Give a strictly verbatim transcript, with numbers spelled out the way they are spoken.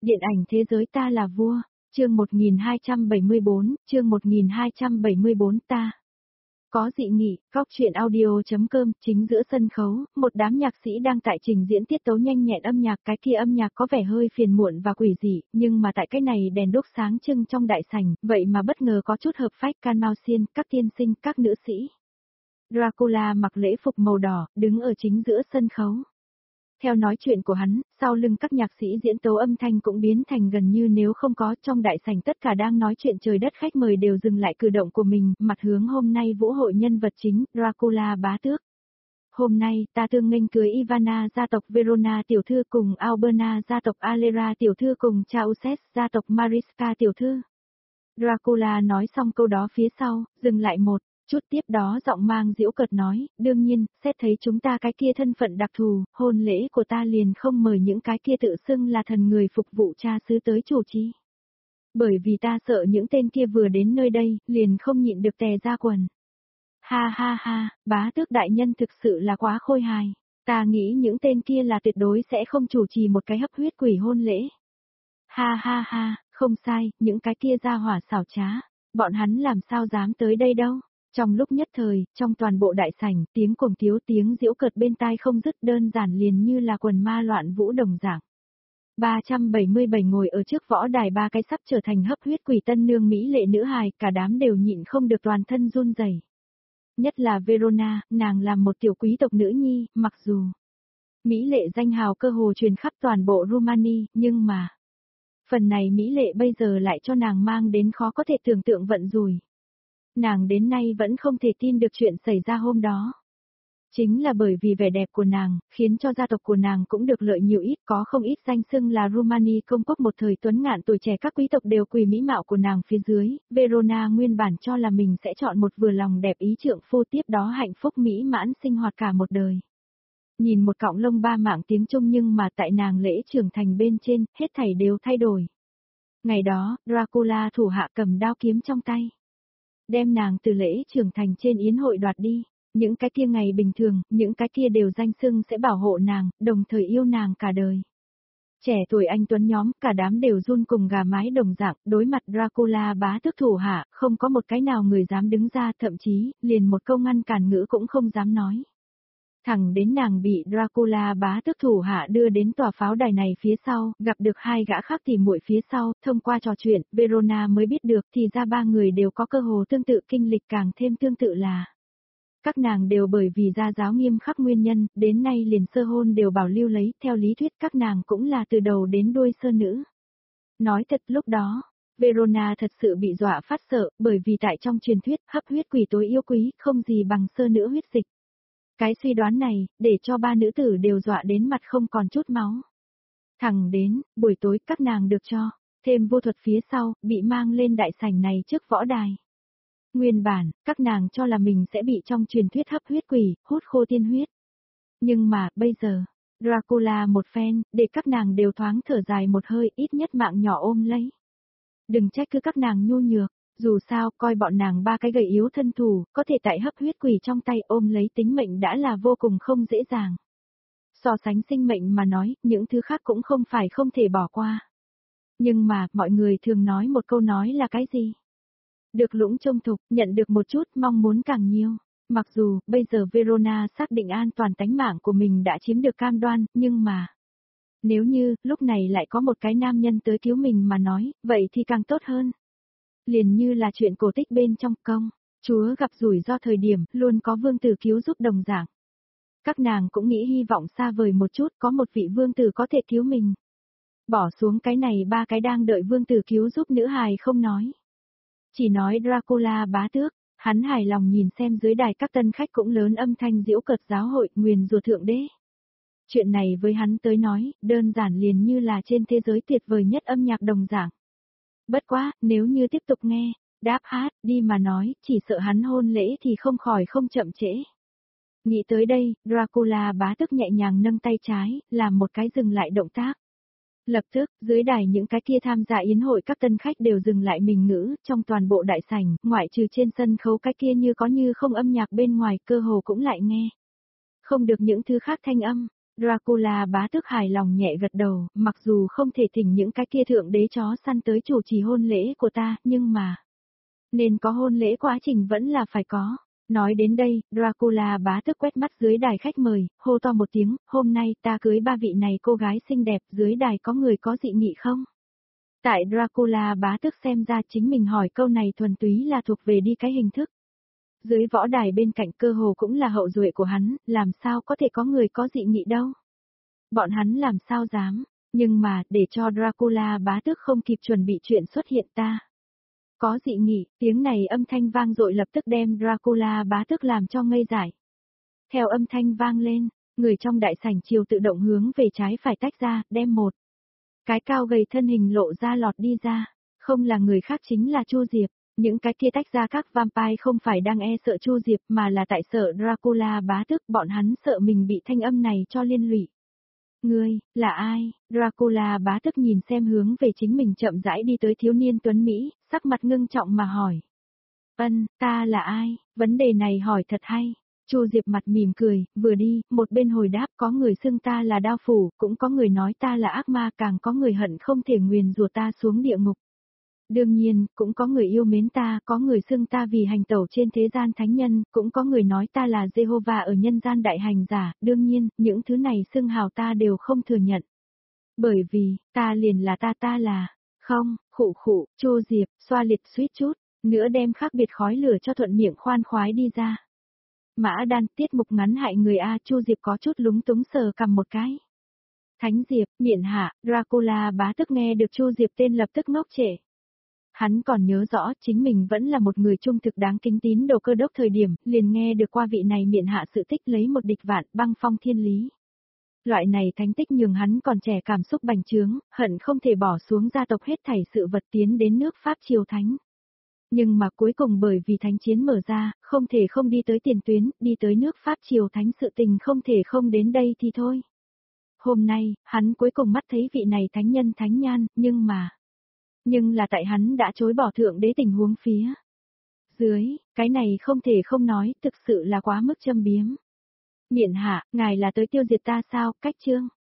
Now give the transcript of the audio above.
Điện ảnh thế giới ta là vua, chương một nghìn hai trăm bảy mươi bốn, chương một nghìn hai trăm bảy mươi bốn ta. Có dị nghị, góc truyện audio.com, chính giữa sân khấu, một đám nhạc sĩ đang tại trình diễn tiết tấu nhanh nhẹn âm nhạc, cái kia âm nhạc có vẻ hơi phiền muộn và quỷ dị, nhưng mà tại cái này đèn đuốc sáng trưng trong đại sảnh, vậy mà bất ngờ có chút hợp phách can mao xiên, các tiên sinh, các nữ sĩ. Dracula mặc lễ phục màu đỏ, đứng ở chính giữa sân khấu. Theo nói chuyện của hắn, sau lưng các nhạc sĩ diễn tấu âm thanh cũng biến thành gần như nếu không có, trong đại sảnh tất cả đang nói chuyện trời đất, khách mời đều dừng lại cử động của mình, mặt hướng hôm nay vũ hội nhân vật chính, Dracula bá tước. Hôm nay, ta thương nghênh cưới Ivana gia tộc Verona tiểu thư cùng Alberna gia tộc Alera tiểu thư cùng Chauces gia tộc Mariska tiểu thư. Dracula nói xong câu đó phía sau, dừng lại một chút, tiếp đó giọng mang giễu cợt nói, đương nhiên, xét thấy chúng ta cái kia thân phận đặc thù, hôn lễ của ta liền không mời những cái kia tự xưng là thần người phục vụ cha xứ tới chủ trì. Bởi vì ta sợ những tên kia vừa đến nơi đây, liền không nhịn được tè ra quần. Ha ha ha, bá tước đại nhân thực sự là quá khôi hài, ta nghĩ những tên kia là tuyệt đối sẽ không chủ trì một cái hấp huyết quỷ hôn lễ. Ha ha ha, không sai, những cái kia ra hỏa xảo trá, bọn hắn làm sao dám tới đây đâu. Trong lúc nhất thời, trong toàn bộ đại sảnh, tiếng cuồng tiếu tiếng giễu cợt bên tai không dứt, đơn giản liền như là quần ma loạn vũ đồng dạng. ba trăm bảy mươi bảy ngồi ở trước võ đài ba cái sắp trở thành hấp huyết quỷ tân nương mỹ lệ nữ hài, cả đám đều nhịn không được toàn thân run rẩy. Nhất là Verona, nàng làm một tiểu quý tộc nữ nhi, mặc dù mỹ lệ danh hào cơ hồ truyền khắp toàn bộ Rumani, nhưng mà phần này mỹ lệ bây giờ lại cho nàng mang đến khó có thể tưởng tượng vận rủi. Nàng đến nay vẫn không thể tin được chuyện xảy ra hôm đó. Chính là bởi vì vẻ đẹp của nàng, khiến cho gia tộc của nàng cũng được lợi nhiều ít, có không ít danh xưng là Rumani công quốc một thời tuấn ngạn tuổi trẻ, các quý tộc đều quỳ mỹ mạo của nàng phía dưới. Verona nguyên bản cho là mình sẽ chọn một vừa lòng đẹp ý trượng phu, tiếp đó hạnh phúc mỹ mãn sinh hoạt cả một đời. Nhìn một cọng lông ba mảng tiếng Trung, nhưng mà tại nàng lễ trưởng thành bên trên, hết thảy đều thay đổi. Ngày đó, Dracula thủ hạ cầm đao kiếm trong tay, đem nàng từ lễ trưởng thành trên yến hội đoạt đi. Những cái kia ngày bình thường, những cái kia đều danh xưng sẽ bảo hộ nàng, đồng thời yêu nàng cả đời. Trẻ tuổi anh tuấn nhóm, cả đám đều run cùng gà mái đồng dạng, đối mặt Dracula bá tước thủ hạ, không có một cái nào người dám đứng ra, thậm chí, liền một câu ngăn cản ngữ cũng không dám nói. Thẳng đến nàng bị Dracula bá tước thủ hạ đưa đến tòa pháo đài này phía sau, gặp được hai gã khác tỉ muội phía sau, thông qua trò chuyện, Verona mới biết được thì ra ba người đều có cơ hồ tương tự, kinh lịch càng thêm tương tự là các nàng đều bởi vì gia giáo nghiêm khắc nguyên nhân, đến nay liền sơ hôn đều bảo lưu lấy, theo lý thuyết các nàng cũng là từ đầu đến đuôi sơ nữ. Nói thật, lúc đó, Verona thật sự bị dọa phát sợ, bởi vì tại trong truyền thuyết, hấp huyết quỷ tối yêu quý, không gì bằng sơ nữ huyết dịch. Cái suy đoán này, để cho ba nữ tử đều dọa đến mặt không còn chút máu. Thẳng đến, buổi tối các nàng được cho thêm vô thuật phía sau, bị mang lên đại sảnh này trước võ đài. Nguyên bản, các nàng cho là mình sẽ bị trong truyền thuyết hấp huyết quỷ, hút khô tiên huyết. Nhưng mà, bây giờ, Dracula một phen, để các nàng đều thoáng thở dài một hơi, ít nhất mạng nhỏ ôm lấy. Đừng trách cứ các nàng nhu nhược, dù sao, coi bọn nàng ba cái gầy yếu thân thủ, có thể tại hấp huyết quỷ trong tay ôm lấy tính mệnh đã là vô cùng không dễ dàng. So sánh sinh mệnh mà nói, những thứ khác cũng không phải không thể bỏ qua. Nhưng mà, mọi người thường nói một câu nói là cái gì? Được lũng trông thục, nhận được một chút, mong muốn càng nhiều. Mặc dù, bây giờ Verona xác định an toàn tánh mạng của mình đã chiếm được cam đoan, nhưng mà nếu như, lúc này lại có một cái nam nhân tới cứu mình mà nói, vậy thì càng tốt hơn. Liền như là chuyện cổ tích bên trong công, chúa gặp rủi ro thời điểm, luôn có vương tử cứu giúp đồng dạng. Các nàng cũng nghĩ hy vọng xa vời một chút, có một vị vương tử có thể cứu mình. Bỏ xuống cái này ba cái đang đợi vương tử cứu giúp nữ hài không nói. Chỉ nói Dracula bá tước, hắn hài lòng nhìn xem dưới đài các tân khách cũng lớn âm thanh giễu cợt giáo hội, nguyền rủa thượng đế. Chuyện này với hắn tới nói, đơn giản liền như là trên thế giới tuyệt vời nhất âm nhạc đồng dạng. Bất quá, nếu như tiếp tục nghe, đáp hát, đi mà nói, chỉ sợ hắn hôn lễ thì không khỏi không chậm trễ. Nghĩ tới đây, Dracula bá tước nhẹ nhàng nâng tay trái, làm một cái dừng lại động tác. Lập tức, dưới đài những cái kia tham gia yến hội các tân khách đều dừng lại mình ngữ, trong toàn bộ đại sảnh, ngoại trừ trên sân khấu cái kia như có như không âm nhạc bên ngoài, cơ hồ cũng lại nghe không được những thứ khác thanh âm. Dracula bá tước hài lòng nhẹ gật đầu, mặc dù không thể thỉnh những cái kia thượng đế chó săn tới chủ trì hôn lễ của ta, nhưng mà... Nên có hôn lễ quá trình vẫn là phải có. Nói đến đây, Dracula bá tước quét mắt dưới đài khách mời, hô to một tiếng, hôm nay ta cưới ba vị này cô gái xinh đẹp, dưới đài có người có dị nghị không? Tại Dracula bá tước xem ra chính mình hỏi câu này thuần túy là thuộc về đi cái hình thức. Dưới võ đài bên cạnh cơ hồ cũng là hậu duệ của hắn, làm sao có thể có người có dị nghị đâu. Bọn hắn làm sao dám, nhưng mà, để cho Dracula bá tước không kịp chuẩn bị chuyện xuất hiện ta. Có dị nghị, tiếng này âm thanh vang dội lập tức đem Dracula bá tước làm cho ngây dại. Theo âm thanh vang lên, người trong đại sảnh chiều tự động hướng về trái phải tách ra, đem một cái cao gầy thân hình lộ ra lọt đi ra, không là người khác chính là Chu Diệp. Những cái kia tách ra các vampire không phải đang e sợ Chu Diệp mà là tại sợ Dracula bá tước, bọn hắn sợ mình bị thanh âm này cho liên lụy. Ngươi, là ai? Dracula bá tước nhìn xem hướng về chính mình chậm rãi đi tới thiếu niên tuấn Mỹ, sắc mặt ngưng trọng mà hỏi. Ân, ta là ai? Vấn đề này hỏi thật hay. Chu Diệp mặt mỉm cười, vừa đi, một bên hồi đáp, có người xưng ta là đao phủ, cũng có người nói ta là ác ma, càng có người hận không thể nguyền rủa ta xuống địa ngục. Đương nhiên, cũng có người yêu mến ta, có người xưng ta vì hành tẩu trên thế gian thánh nhân, cũng có người nói ta là Jehovah ở nhân gian đại hành giả, đương nhiên, những thứ này xưng hào ta đều không thừa nhận. Bởi vì, ta liền là ta ta là, không, khụ khụ, Chu Diệp, xoa liệt suýt chút, nữa đem khác biệt khói lửa cho thuận miệng khoan khoái đi ra. Mã Đan, tiết mục ngắn hại người A. Chu Diệp có chút lúng túng sờ cầm một cái. Thánh Diệp, miện hạ, Dracula bá tức nghe được Chu Diệp tên lập tức ngốc trệ. Hắn còn nhớ rõ chính mình vẫn là một người trung thực đáng kính tín đồ Cơ Đốc thời điểm, liền nghe được qua vị này miện hạ sự tích lấy một địch vạn băng phong thiên lý. Loại này thánh tích nhường hắn còn trẻ cảm xúc bành trướng, hận không thể bỏ xuống gia tộc hết thảy sự vật tiến đến nước Pháp triều thánh. Nhưng mà cuối cùng bởi vì thánh chiến mở ra, không thể không đi tới tiền tuyến, đi tới nước Pháp triều thánh sự tình không thể không đến đây thì thôi. Hôm nay, hắn cuối cùng mắt thấy vị này thánh nhân thánh nhan, nhưng mà... Nhưng là tại hắn đã chối bỏ thượng đế tình huống phía dưới, cái này không thể không nói, thực sự là quá mức châm biếm. Miện hạ, ngài là tới tiêu diệt ta sao, cách chương.